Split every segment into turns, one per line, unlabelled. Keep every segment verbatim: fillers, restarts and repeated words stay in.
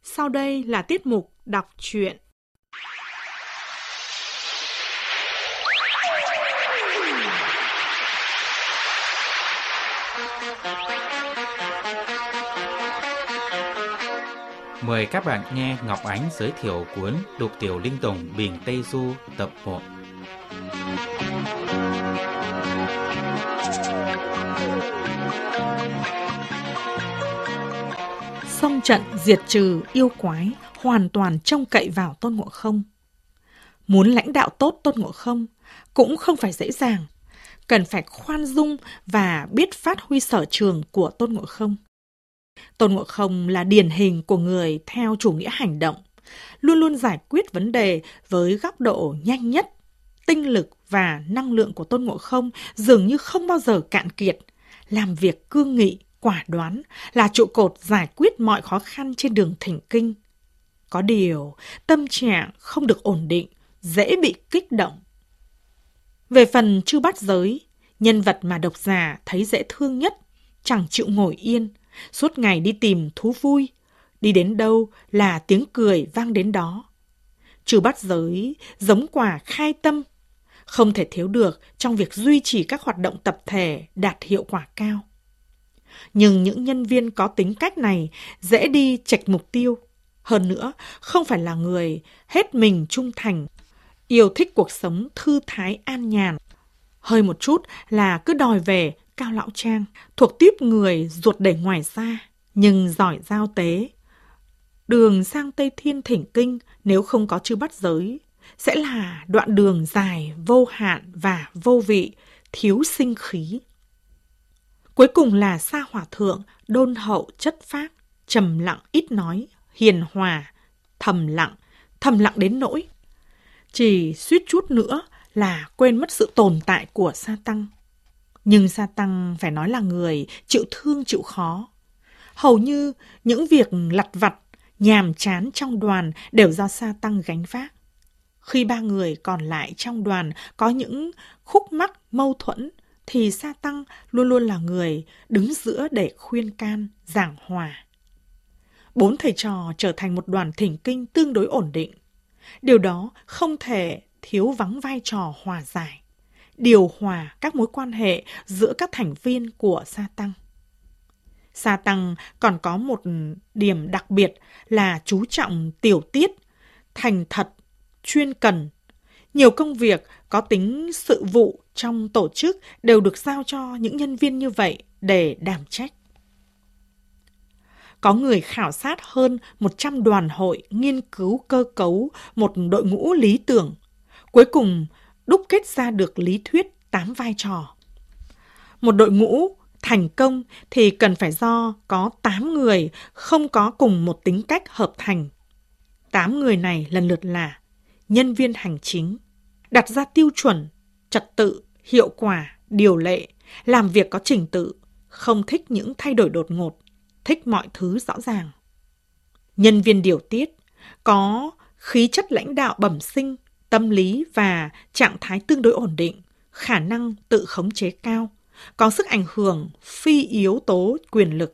Sau đây là tiết mục đọc truyện.
Mời các bạn nghe Ngọc Ánh giới thiệu cuốn Đục Tiểu Linh Tùng Bình Tây Du tập một.
Xông trận diệt trừ yêu quái hoàn toàn trông cậy vào Tôn Ngộ Không. Muốn lãnh đạo tốt Tôn Ngộ Không cũng không phải dễ dàng, cần phải khoan dung và biết phát huy sở trường của Tôn Ngộ Không. Tôn Ngộ Không là điển hình của người theo chủ nghĩa hành động, luôn luôn giải quyết vấn đề với góc độ nhanh nhất. Tinh lực và năng lượng của Tôn Ngộ Không dường như không bao giờ cạn kiệt, làm việc cương nghị, quả đoán, là trụ cột giải quyết mọi khó khăn trên đường thỉnh kinh. Có điều, tâm trạng không được ổn định, dễ bị kích động. Về phần Chư Bát Giới, nhân vật mà độc giả thấy dễ thương nhất, chẳng chịu ngồi yên, suốt ngày đi tìm thú vui, đi đến đâu là tiếng cười vang đến đó. Chư Bát Giới giống quả khai tâm, không thể thiếu được trong việc duy trì các hoạt động tập thể đạt hiệu quả cao. Nhưng những nhân viên có tính cách này dễ đi chệch mục tiêu. Hơn nữa, không phải là người hết mình trung thành, yêu thích cuộc sống thư thái an nhàn. Hơi một chút là cứ đòi về Cao Lão Trang, thuộc típ người ruột đẩy ngoài ra, nhưng giỏi giao tế. Đường sang Tây Thiên thỉnh kinh nếu không có Chư Bát Giới, sẽ là đoạn đường dài, vô hạn và vô vị, thiếu sinh khí. Cuối cùng là Sa Hòa Thượng, đôn hậu chất phác, trầm lặng ít nói, hiền hòa, thầm lặng, thầm lặng đến nỗi chỉ suýt chút nữa là quên mất sự tồn tại của Sa Tăng. Nhưng Sa Tăng phải nói là người chịu thương chịu khó. Hầu như những việc lặt vặt, nhàm chán trong đoàn đều do Sa Tăng gánh vác. Khi ba người còn lại trong đoàn có những khúc mắc mâu thuẫn, thì Sa Tăng luôn luôn là người đứng giữa để khuyên can, giảng hòa. Bốn thầy trò trở thành một đoàn thỉnh kinh tương đối ổn định. Điều đó không thể thiếu vắng vai trò hòa giải, điều hòa các mối quan hệ giữa các thành viên của Sa Tăng. Sa Tăng còn có một điểm đặc biệt là chú trọng tiểu tiết, thành thật, chuyên cần. Nhiều công việc có tính sự vụ trong tổ chức đều được giao cho những nhân viên như vậy để đảm trách. Có người khảo sát hơn một trăm đoàn hội nghiên cứu cơ cấu một đội ngũ lý tưởng. Cuối cùng đúc kết ra được lý thuyết tám vai trò. Một đội ngũ thành công thì cần phải do có tám người không có cùng một tính cách hợp thành. tám người này lần lượt là nhân viên hành chính, đặt ra tiêu chuẩn, trật tự, hiệu quả, điều lệ, làm việc có trình tự, không thích những thay đổi đột ngột, thích mọi thứ rõ ràng. Nhân viên điều tiết, có khí chất lãnh đạo bẩm sinh, tâm lý và trạng thái tương đối ổn định, khả năng tự khống chế cao, có sức ảnh hưởng phi yếu tố quyền lực.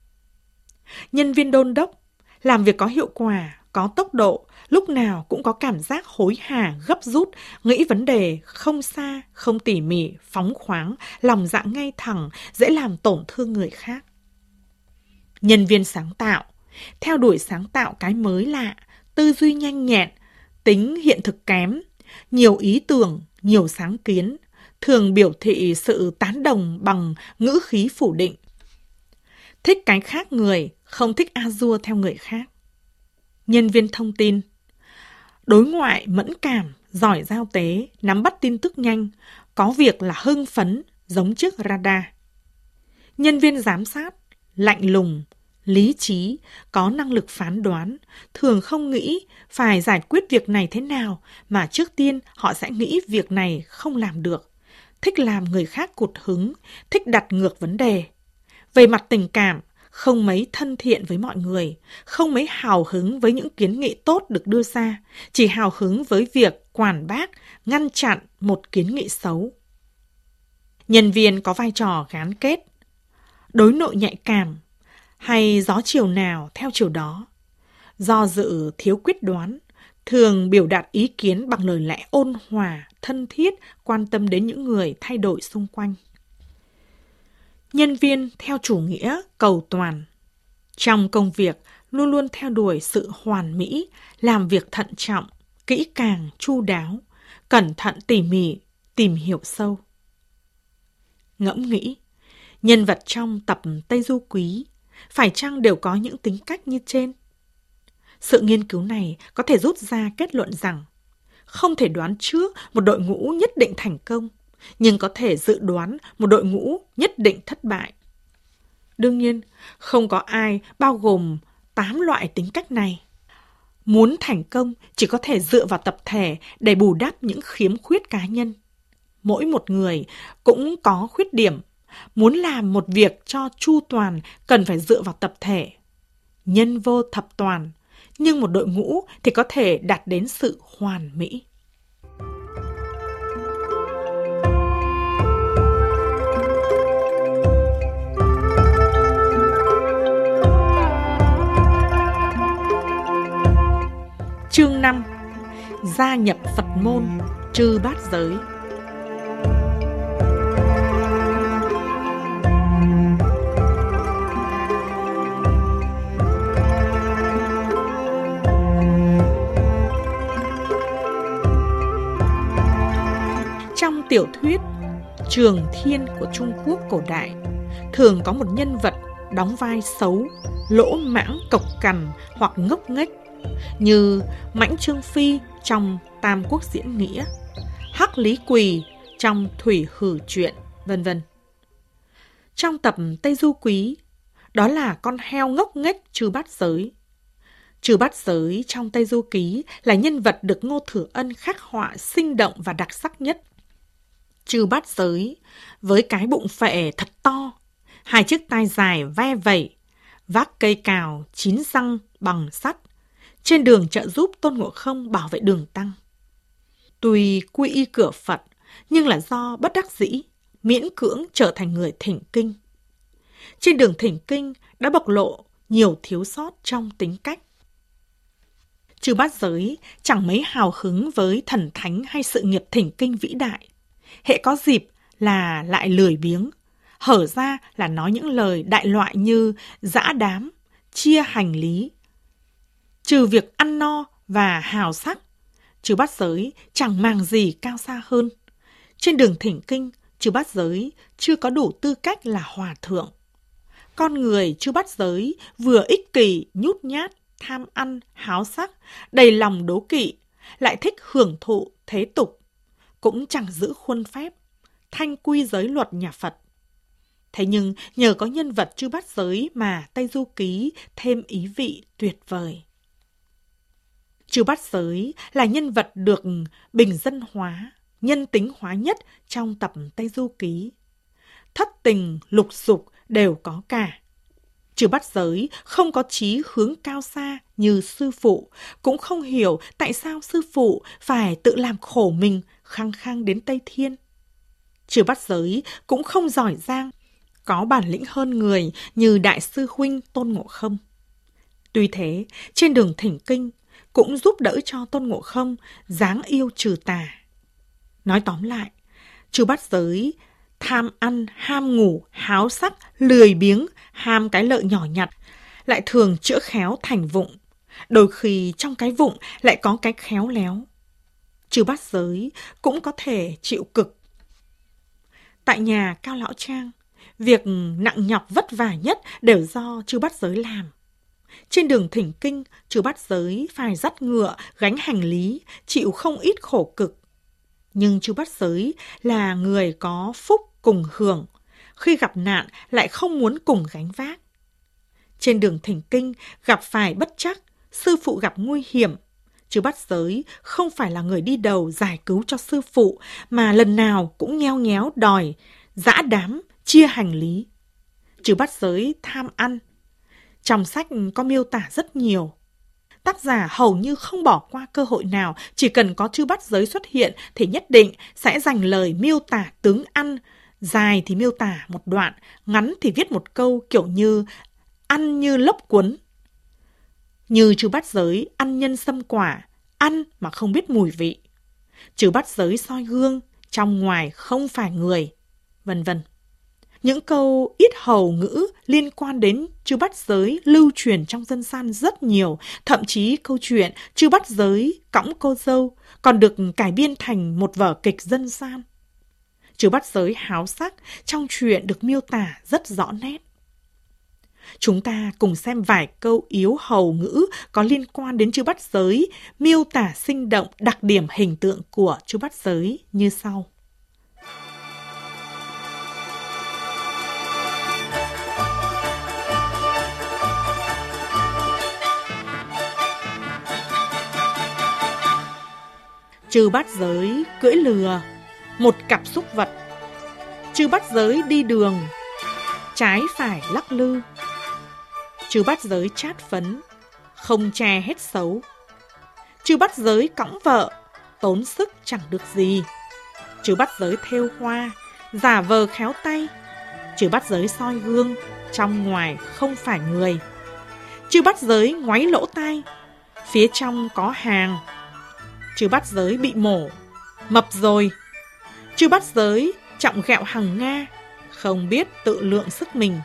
Nhân viên đôn đốc, làm việc có hiệu quả, có tốc độ, lúc nào cũng có cảm giác hối hả, gấp rút, nghĩ vấn đề không xa, không tỉ mỉ, phóng khoáng, lòng dạ ngay thẳng, dễ làm tổn thương người khác. Nhân viên sáng tạo, theo đuổi sáng tạo cái mới lạ, tư duy nhanh nhẹn, tính hiện thực kém, nhiều ý tưởng, nhiều sáng kiến, thường biểu thị sự tán đồng bằng ngữ khí phủ định. Thích cái khác người, không thích a-dua theo người khác. Nhân viên thông tin, đối ngoại mẫn cảm, giỏi giao tế, nắm bắt tin tức nhanh, có việc là hưng phấn, giống chiếc radar. Nhân viên giám sát, lạnh lùng, lý trí, có năng lực phán đoán, thường không nghĩ phải giải quyết việc này thế nào, mà trước tiên họ sẽ nghĩ việc này không làm được. Thích làm người khác cụt hứng, thích đặt ngược vấn đề. Về mặt tình cảm, không mấy thân thiện với mọi người, không mấy hào hứng với những kiến nghị tốt được đưa ra, chỉ hào hứng với việc quản bác, ngăn chặn một kiến nghị xấu. Nhân viên có vai trò gán kết, đối nội nhạy cảm, hay gió chiều nào theo chiều đó. Do dự thiếu quyết đoán, thường biểu đạt ý kiến bằng lời lẽ ôn hòa, thân thiết, quan tâm đến những người thay đổi xung quanh. Nhân viên theo chủ nghĩa cầu toàn. Trong công việc, luôn luôn theo đuổi sự hoàn mỹ, làm việc thận trọng, kỹ càng, chu đáo, cẩn thận tỉ mỉ, tìm hiểu sâu. Ngẫm nghĩ, nhân vật trong tập Tây Du Ký phải chăng đều có những tính cách như trên? Sự nghiên cứu này có thể rút ra kết luận rằng không thể đoán trước một đội ngũ nhất định thành công, nhưng có thể dự đoán một đội ngũ nhất định thất bại. Đương nhiên, không có ai bao gồm tám loại tính cách này. Muốn thành công chỉ có thể dựa vào tập thể để bù đắp những khiếm khuyết cá nhân. Mỗi một người cũng có khuyết điểm. Muốn làm một việc cho chu toàn cần phải dựa vào tập thể. Nhân vô thập toàn, nhưng một đội ngũ thì có thể đạt đến sự hoàn mỹ. Chương năm. Gia nhập Phật môn, trừ bát giới. Trong tiểu thuyết Trường Thiên của Trung Quốc cổ đại, thường có một nhân vật đóng vai xấu, lỗ mãng, cộc cằn hoặc ngốc nghếch, như Mãnh Trương Phi trong Tam Quốc Diễn Nghĩa, Hắc Lý Quỳ trong Thủy Hử Truyện, vân vân. Trong tập Tây Du Ký, đó là con heo ngốc nghếch Trư Bát Giới. Trư Bát Giới trong Tây Du Ký là nhân vật được Ngô Thừa Ân khắc họa sinh động và đặc sắc nhất. Trư Bát Giới với cái bụng phệ thật to, hai chiếc tai dài ve vẩy, vác cây cào chín răng bằng sắt, trên đường trợ giúp Tôn Ngộ Không bảo vệ đường tăng. Tuy quy y cửa Phật, nhưng là do bất đắc dĩ, miễn cưỡng trở thành người thỉnh kinh. Trên đường thỉnh kinh đã bộc lộ nhiều thiếu sót trong tính cách. Trư Bát Giới chẳng mấy hào hứng với thần thánh hay sự nghiệp thỉnh kinh vĩ đại. Hễ có dịp là lại lười biếng, hở ra là nói những lời đại loại như dã đám, chia hành lý. Trừ việc ăn no và hào sắc, Trư Bát Giới chẳng màng gì cao xa hơn. Trên đường thỉnh kinh, Trư Bát Giới chưa có đủ tư cách là hòa thượng. Con người Trư Bát Giới vừa ích kỷ, nhút nhát, tham ăn, háo sắc, đầy lòng đố kỵ, lại thích hưởng thụ thế tục, cũng chẳng giữ khuôn phép, thanh quy giới luật nhà Phật. Thế nhưng nhờ có nhân vật Trư Bát Giới mà Tây Du Ký thêm ý vị tuyệt vời. Trư Bát Giới là nhân vật được bình dân hóa, nhân tính hóa nhất trong tập Tây Du Ký. Thất tình, lục dục đều có cả. Trư Bát Giới không có chí hướng cao xa như sư phụ, cũng không hiểu tại sao sư phụ phải tự làm khổ mình khăng khăng đến Tây Thiên. Trư Bát Giới cũng không giỏi giang, có bản lĩnh hơn người như đại sư huynh Tôn Ngộ Không. Tuy thế, trên đường thỉnh kinh cũng giúp đỡ cho Tôn Ngộ Không dáng yêu trừ tà. Nói tóm lại, Trư Bát Giới tham ăn, ham ngủ, háo sắc, lười biếng, ham cái lợi nhỏ nhặt, lại thường chữa khéo thành vụng. Đôi khi trong cái vụng lại có cái khéo léo. Trư Bát Giới cũng có thể chịu cực. Tại nhà Cao Lão Trang, việc nặng nhọc vất vả nhất đều do Trư Bát Giới làm. Trên đường thỉnh kinh, Trư Bát Giới phải dắt ngựa, gánh hành lý, chịu không ít khổ cực. Nhưng Trư Bát Giới là người có phúc cùng hưởng, khi gặp nạn lại không muốn cùng gánh vác. Trên đường thỉnh kinh gặp phải bất trắc, sư phụ gặp nguy hiểm, Trư Bát Giới không phải là người đi đầu giải cứu cho sư phụ, mà lần nào cũng nheo nhéo đòi, dã đám, chia hành lý. Trư Bát Giới tham ăn. Trong sách có miêu tả rất nhiều. Tác giả hầu như không bỏ qua cơ hội nào, chỉ cần có Trư Bát Giới xuất hiện thì nhất định sẽ dành lời miêu tả tướng ăn. Dài thì miêu tả một đoạn, ngắn thì viết một câu kiểu như ăn như lốc cuốn. Như trừ bát giới ăn nhân sâm quả, ăn mà không biết mùi vị. Trừ bát giới soi gương, trong ngoài không phải người, vân vân. Những câu yết hầu ngữ liên quan đến trừ bát giới lưu truyền trong dân gian rất nhiều, thậm chí câu chuyện trừ bát giới cõng cô dâu còn được cải biên thành một vở kịch dân gian. Trừ bát giới háo sắc trong truyện được miêu tả rất rõ nét. Chúng ta cùng xem vài câu yếu hầu ngữ có liên quan đến trừ bát giới, miêu tả sinh động đặc điểm hình tượng của trừ bát giới như sau. Trừ bát giới cưỡi lừa, một cặp súc vật. Trừ bát giới đi đường, trái phải lắc lư. Trừ bát giới chát phấn, không che hết xấu. Trừ bát giới cõng vợ, tốn sức chẳng được gì. Trừ bát giới thêu hoa, giả vờ khéo tay. Trừ bát giới soi gương, trong ngoài không phải người. Trừ bát giới ngoáy lỗ tai, phía trong có hàng. Trừ bát giới bị mổ, mập rồi. Trừ bát giới trọng ghẹo hằng nga, không biết tự lượng sức mình.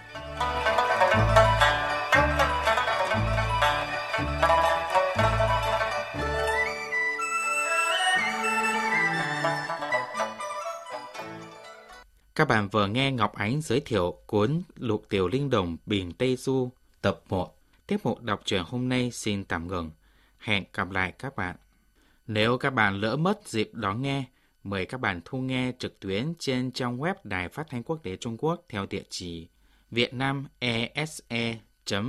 Các bạn vừa nghe Ngọc Ánh giới thiệu cuốn Lục Tiểu Linh Đồng Biển Tây Du tập một. Tiết mục đọc truyện hôm nay xin tạm ngừng. Hẹn gặp lại các bạn. Nếu các bạn lỡ mất dịp đón nghe, mời các bạn thu nghe trực tuyến trên trang web Đài Phát thanh Quốc tế Trung Quốc theo địa chỉ vietnamese